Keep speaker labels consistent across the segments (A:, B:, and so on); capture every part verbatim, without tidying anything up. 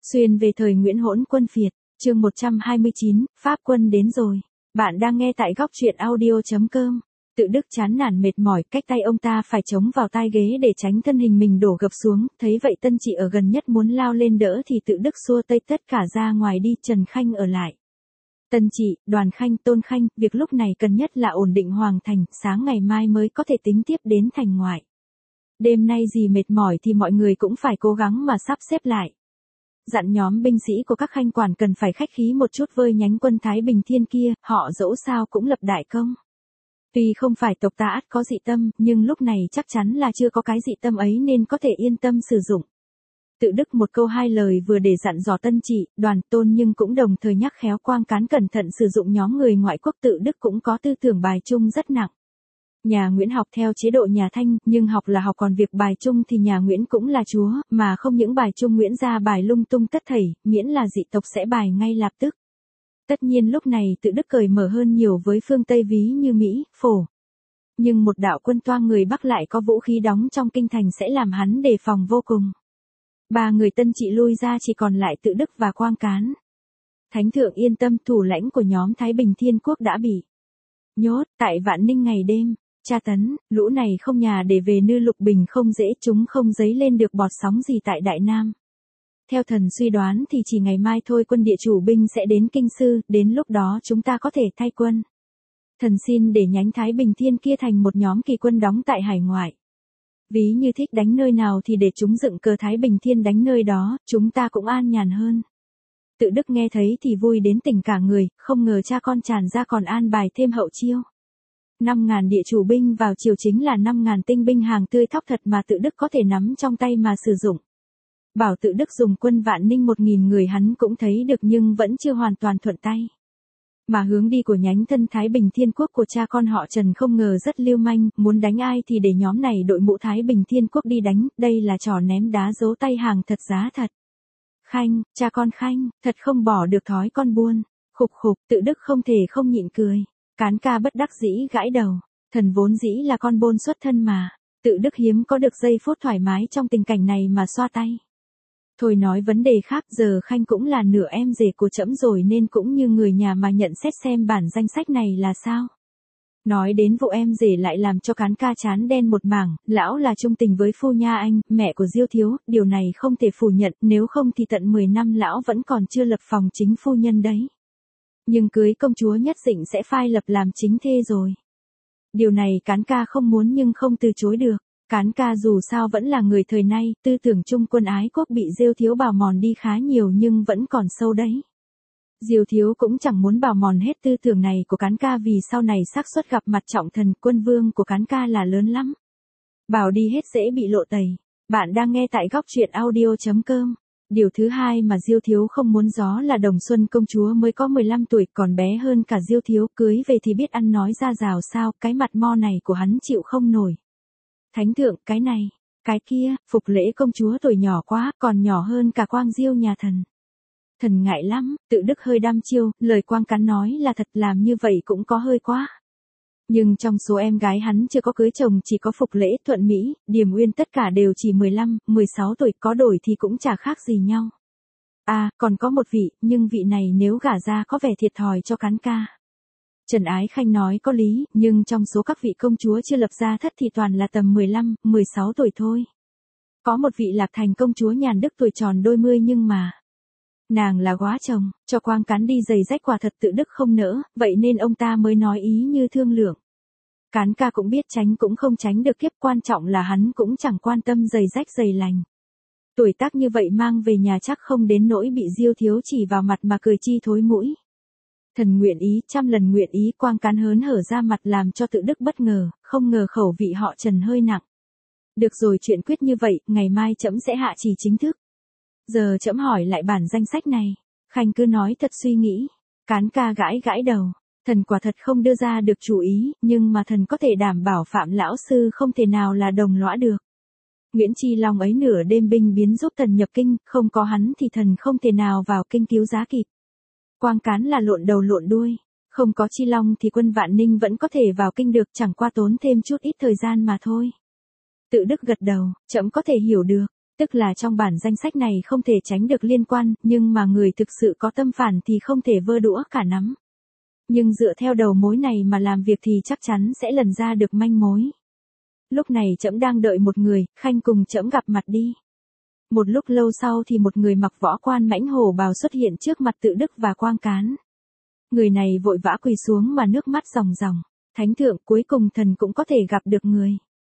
A: Xuyên về thời Nguyễn Hỗn Quân Phiệt, chương một trăm hai mươi chín, Pháp quân đến rồi. Bạn đang nghe tại góc truyện audio chấm com. Tự Đức chán nản mệt mỏi, cách tay ông ta phải chống vào tai ghế để tránh thân hình mình đổ gập xuống, thấy vậy Tân Trị ở gần nhất muốn lao lên đỡ thì Tự Đức xua tay tất cả ra ngoài đi, Trần Khanh ở lại. Tân Trị, Đoàn Khanh, Tôn Khanh, việc lúc này cần nhất là ổn định Hoàng Thành, sáng ngày mai mới có thể tính tiếp đến thành ngoại. Đêm nay gì mệt mỏi thì mọi người cũng phải cố gắng mà sắp xếp lại. Dặn nhóm binh sĩ của các khanh quản cần phải khách khí một chút với nhánh quân Thái Bình Thiên kia, họ dẫu sao cũng lập đại công. Tuy không phải tộc ta ắt có dị tâm, nhưng lúc này chắc chắn là chưa có cái dị tâm ấy nên có thể yên tâm sử dụng. Tự Đức một câu hai lời vừa để dặn dò Tân Trị, Đoàn Tôn nhưng cũng đồng thời nhắc khéo Quang Cán cẩn thận sử dụng nhóm người ngoại quốc. Tự Đức cũng có tư tưởng bài chung rất nặng. Nhà Nguyễn học theo chế độ nhà Thanh, nhưng học là học, còn việc bài chung thì nhà Nguyễn cũng là chúa, mà không những bài chung Nguyễn ra bài lung tung tất thảy, miễn là dị tộc sẽ bài ngay lập tức. Tất nhiên lúc này Tự Đức cởi mở hơn nhiều với phương Tây ví như Mỹ, Phổ. Nhưng một đạo quân toang người Bắc lại có vũ khí đóng trong kinh thành sẽ làm hắn đề phòng vô cùng. Ba người Tân Trị lui ra, chỉ còn lại Tự Đức và Quang Cán. Thánh thượng yên tâm, thủ lãnh của nhóm Thái Bình Thiên Quốc đã bị nhốt tại Vạn Ninh ngày đêm. Tra tấn, lũ này không nhà để về, Nư Lục Bình không dễ, chúng không dấy lên được bọt sóng gì tại Đại Nam. Theo thần suy đoán thì chỉ ngày mai thôi quân địa chủ binh sẽ đến Kinh Sư, đến lúc đó chúng ta có thể thay quân. Thần xin để nhánh Thái Bình Thiên kia thành một nhóm kỳ quân đóng tại hải ngoại. Ví như thích đánh nơi nào thì để chúng dựng cờ Thái Bình Thiên đánh nơi đó, chúng ta cũng an nhàn hơn. Tự Đức nghe thấy thì vui đến tỉnh cả người, không ngờ cha con tràn ra còn an bài thêm hậu chiêu. năm ngàn địa chủ binh vào chiều chính là năm ngàn tinh binh hàng tươi thóc thật mà Tự Đức có thể nắm trong tay mà sử dụng. Bảo Tự Đức dùng quân Vạn Ninh một nghìn người hắn cũng thấy được nhưng vẫn chưa hoàn toàn thuận tay. Mà hướng đi của nhánh thân Thái Bình Thiên Quốc của cha con họ Trần không ngờ rất lưu manh, muốn đánh ai thì để nhóm này đội mũ Thái Bình Thiên Quốc đi đánh, đây là trò ném đá giấu tay hàng thật giá thật. Khanh, cha con Khanh, thật không bỏ được thói con buôn. Khục khục, Tự Đức không thể không nhịn cười. Cán ca bất đắc dĩ gãi đầu, thần vốn dĩ là con bôn xuất thân mà, Tự Đức hiếm có được giây phút thoải mái trong tình cảnh này mà xoa tay. Thôi nói vấn đề khác, giờ Khanh cũng là nửa em rể của trẫm rồi nên cũng như người nhà mà nhận xét xem bản danh sách này là sao. Nói đến vụ em rể lại làm cho Cán ca chán đen một mảng, lão là trung tình với phu nha anh, mẹ của Diêu Thiếu, điều này không thể phủ nhận, nếu không thì tận mười năm lão vẫn còn chưa lập phòng chính phu nhân đấy. Nhưng cưới công chúa nhất định sẽ phai lập làm chính thê rồi. Điều này Cán ca không muốn nhưng không từ chối được. Cán ca dù sao vẫn là người thời nay, tư tưởng chung quân ái quốc bị Diêu Thiếu bào mòn đi khá nhiều nhưng vẫn còn sâu đấy. Diêu Thiếu cũng chẳng muốn bào mòn hết tư tưởng này của Cán ca vì sau này xác suất gặp mặt trọng thần quân vương của Cán ca là lớn lắm. Bảo đi hết dễ bị lộ tẩy. Bạn đang nghe tại góc truyện audio chấm com. Điều thứ hai mà Diêu Thiếu không muốn gió là Đồng Xuân công chúa mới có mười lăm tuổi còn bé hơn cả Diêu Thiếu, cưới về thì biết ăn nói ra rào sao, cái mặt mo này của hắn chịu không nổi. Thánh thượng, cái này, cái kia, Phục Lễ công chúa tuổi nhỏ quá, còn nhỏ hơn cả Quang Diêu nhà thần. Thần ngại lắm, Tự Đức hơi đăm chiêu, lời Quang Cán nói là thật, làm như vậy cũng có hơi quá. Nhưng trong số em gái hắn chưa có cưới chồng chỉ có Phục Lễ, Thuận Mỹ, Điềm Uyên tất cả đều chỉ mười lăm, mười sáu tuổi, có đổi thì cũng chả khác gì nhau. À, còn có một vị, nhưng vị này nếu gả ra có vẻ thiệt thòi cho Cán ca. Trần Ái Khanh nói có lý, nhưng trong số các vị công chúa chưa lập gia thất thì toàn là tầm mười lăm, mười sáu tuổi thôi. Có một vị Lạc Thành công chúa Nhàn Đức tuổi tròn đôi mươi nhưng mà nàng là góa chồng, cho Quang Cán đi giày rách quả thật Tự Đức không nỡ, vậy nên ông ta mới nói ý như thương lượng. Cán ca cũng biết tránh cũng không tránh được, kiếp quan trọng là hắn cũng chẳng quan tâm giày rách giày lành. Tuổi tác như vậy mang về nhà chắc không đến nỗi bị Diêu Thiếu chỉ vào mặt mà cười chi thối mũi. Thần nguyện ý, trăm lần nguyện ý, Quang Cán hớn hở ra mặt làm cho Tự Đức bất ngờ, không ngờ khẩu vị họ Trần hơi nặng. Được rồi, chuyện quyết như vậy, ngày mai trẫm sẽ hạ chỉ chính thức. Giờ trẫm hỏi lại bản danh sách này. Khanh cứ nói thật suy nghĩ. Cán ca gãi gãi đầu. Thần quả thật không đưa ra được chủ ý, nhưng mà thần có thể đảm bảo Phạm lão sư không thể nào là đồng lõa được. Nguyễn Chi Long ấy nửa đêm binh biến giúp thần nhập kinh, không có hắn thì thần không thể nào vào kinh cứu giá kịp. Quang Cán là lộn đầu lộn đuôi. Không có Chi Long thì quân Vạn Ninh vẫn có thể vào kinh được, chẳng qua tốn thêm chút ít thời gian mà thôi. Tự Đức gật đầu, trẫm có thể hiểu được. Tức là trong bản danh sách này không thể tránh được liên quan, nhưng mà người thực sự có tâm phản thì không thể vơ đũa cả nắm. Nhưng dựa theo đầu mối này mà làm việc thì chắc chắn sẽ lần ra được manh mối. Lúc này trẫm đang đợi một người, khanh cùng trẫm gặp mặt đi. Một lúc lâu sau thì một người mặc võ quan mãnh hổ bào xuất hiện trước mặt Tự Đức và Quang Cán. Người này vội vã quỳ xuống mà nước mắt ròng ròng. Thánh thượng, cuối cùng thần cũng có thể gặp được người.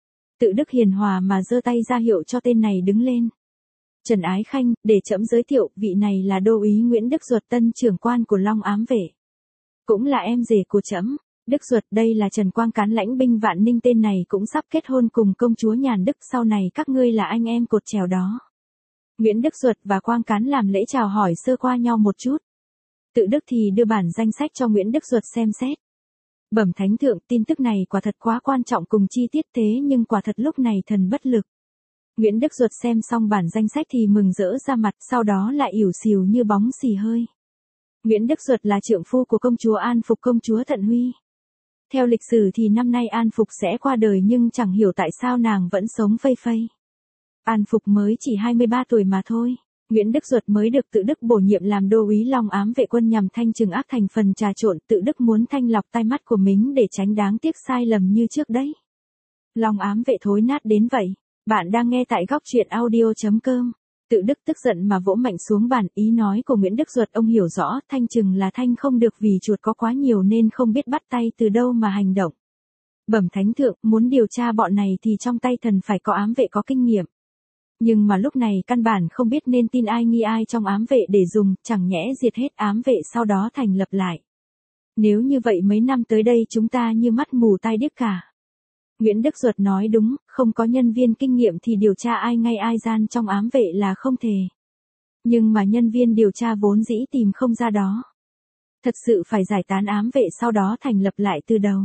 A: Tự Đức hiền hòa mà giơ tay ra hiệu cho tên này đứng lên. Trần Ái Khanh, để trẫm giới thiệu, vị này là đô úy Nguyễn Đức Duật, tân trưởng quan của Long Ám Vệ. Cũng là em rể của trẫm. Đức Duật, đây là Trần Quang Cán, lãnh binh Vạn Ninh, tên này cũng sắp kết hôn cùng công chúa Nhàn Đức, sau này các ngươi là anh em cột chèo đó. Nguyễn Đức Duật và Quang Cán làm lễ chào hỏi sơ qua nhau một chút. Tự Đức thì đưa bản danh sách cho Nguyễn Đức Duật xem xét. Bẩm thánh thượng, tin tức này quả thật quá quan trọng cùng chi tiết, thế nhưng quả thật lúc này thần bất lực. Nguyễn Đức Duật xem xong bản danh sách thì mừng rỡ ra mặt, sau đó lại ỉu xìu như bóng xì hơi. Nguyễn Đức Duật là trượng phu của công chúa An Phục, công chúa Thận Huy. Theo lịch sử thì năm nay An Phục sẽ qua đời, nhưng chẳng hiểu tại sao nàng vẫn sống phây phây. An Phục mới chỉ hai mươi ba tuổi mà thôi. Nguyễn Đức Duật mới được Tự Đức bổ nhiệm làm đô úy Long Ám Vệ quân nhằm thanh trừng ác thành phần trà trộn. Tự Đức muốn thanh lọc tai mắt của mình để tránh đáng tiếc sai lầm như trước đấy. Long Ám Vệ thối nát đến vậy. Bạn đang nghe tại góc truyện audio chấm com. Tự Đức tức giận mà vỗ mạnh xuống bàn, ý nói của Nguyễn Đức Duật ông hiểu rõ, thanh trừng là thanh không được vì chuột có quá nhiều nên không biết bắt tay từ đâu mà hành động. Bẩm thánh thượng, muốn điều tra bọn này thì trong tay thần phải có ám vệ có kinh nghiệm. Nhưng mà lúc này căn bản không biết nên tin ai nghi ai trong ám vệ để dùng, chẳng nhẽ diệt hết ám vệ sau đó thành lập lại. Nếu như vậy mấy năm tới đây chúng ta như mắt mù tai điếc cả. Nguyễn Đức Duật nói đúng, không có nhân viên kinh nghiệm thì điều tra ai ngay ai gian trong ám vệ là không thể. Nhưng mà nhân viên điều tra vốn dĩ tìm không ra đó. Thật sự phải giải tán ám vệ sau đó thành lập lại từ đầu.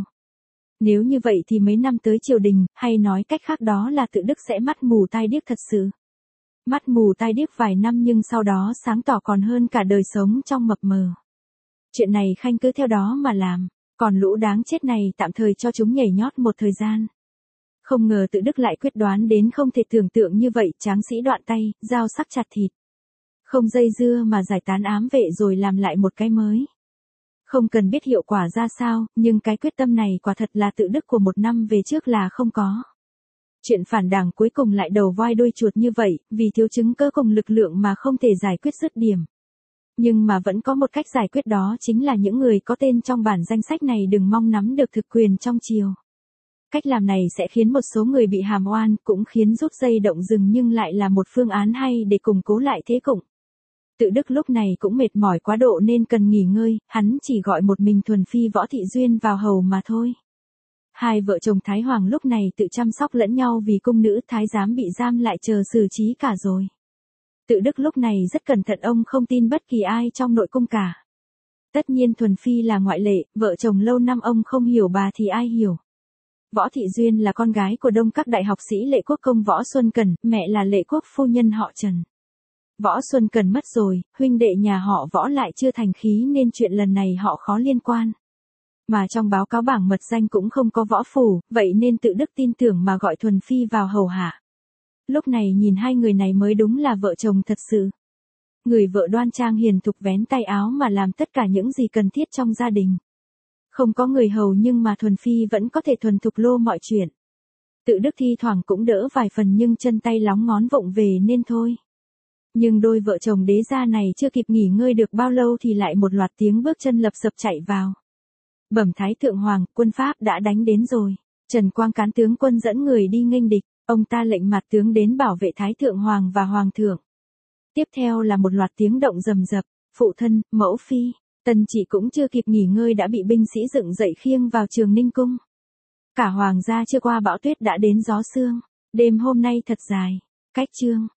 A: Nếu như vậy thì mấy năm tới triều đình, hay nói cách khác đó là Tự Đức sẽ mắt mù tai điếc thật sự. Mắt mù tai điếc vài năm nhưng sau đó sáng tỏ còn hơn cả đời sống trong mập mờ. Chuyện này khanh cứ theo đó mà làm, còn lũ đáng chết này tạm thời cho chúng nhảy nhót một thời gian. Không ngờ Tự Đức lại quyết đoán đến không thể tưởng tượng như vậy, tráng sĩ đoạn tay, dao sắc chặt thịt. Không dây dưa mà giải tán ám vệ rồi làm lại một cái mới. Không cần biết hiệu quả ra sao, nhưng cái quyết tâm này quả thật là Tự Đức của một năm về trước là không có. Chuyện phản đảng cuối cùng lại đầu voi đuôi chuột như vậy, vì thiếu chứng cơ cùng lực lượng mà không thể giải quyết dứt điểm. Nhưng mà vẫn có một cách giải quyết, đó chính là những người có tên trong bản danh sách này đừng mong nắm được thực quyền trong triều. Cách làm này sẽ khiến một số người bị hàm oan, cũng khiến rút dây động rừng, nhưng lại là một phương án hay để củng cố lại thế cục. Tự Đức lúc này cũng mệt mỏi quá độ nên cần nghỉ ngơi, hắn chỉ gọi một mình Thuần Phi Võ Thị Duyên vào hầu mà thôi. Hai vợ chồng Thái Hoàng lúc này tự chăm sóc lẫn nhau vì cung nữ Thái giám bị giam lại chờ xử trí cả rồi. Tự Đức lúc này rất cẩn thận, ông không tin bất kỳ ai trong nội cung cả. Tất nhiên Thuần Phi là ngoại lệ, vợ chồng lâu năm ông không hiểu bà thì ai hiểu. Võ Thị Duyên là con gái của đông các đại học sĩ Lệ Quốc công Võ Xuân Cần, mẹ là Lệ Quốc phu nhân họ Trần. Võ Xuân Cần mất rồi, huynh đệ nhà họ Võ lại chưa thành khí nên chuyện lần này họ khó liên quan. Mà trong báo cáo bảng mật danh cũng không có Võ Phủ, vậy nên Tự Đức tin tưởng mà gọi Thuần Phi vào hầu hạ. Lúc này nhìn hai người này mới đúng là vợ chồng thật sự. Người vợ đoan trang hiền thục vén tay áo mà làm tất cả những gì cần thiết trong gia đình. Không có người hầu nhưng mà Thuần Phi vẫn có thể thuần thục lô mọi chuyện. Tự Đức thi thoảng cũng đỡ vài phần nhưng chân tay lóng ngón vụng về nên thôi. Nhưng đôi vợ chồng đế gia này chưa kịp nghỉ ngơi được bao lâu thì lại một loạt tiếng bước chân lập sập chạy vào. Bẩm Thái Thượng Hoàng, quân Pháp đã đánh đến rồi. Trần Quang Cán tướng quân dẫn người đi nghênh địch, ông ta lệnh mặt tướng đến bảo vệ Thái Thượng Hoàng và Hoàng thượng. Tiếp theo là một loạt tiếng động rầm rập, phụ thân, mẫu phi, Tần Chỉ cũng chưa kịp nghỉ ngơi đã bị binh sĩ dựng dậy khiêng vào Trường Ninh cung. Cả hoàng gia chưa qua bão tuyết đã đến gió sương, đêm hôm nay thật dài. Cách chương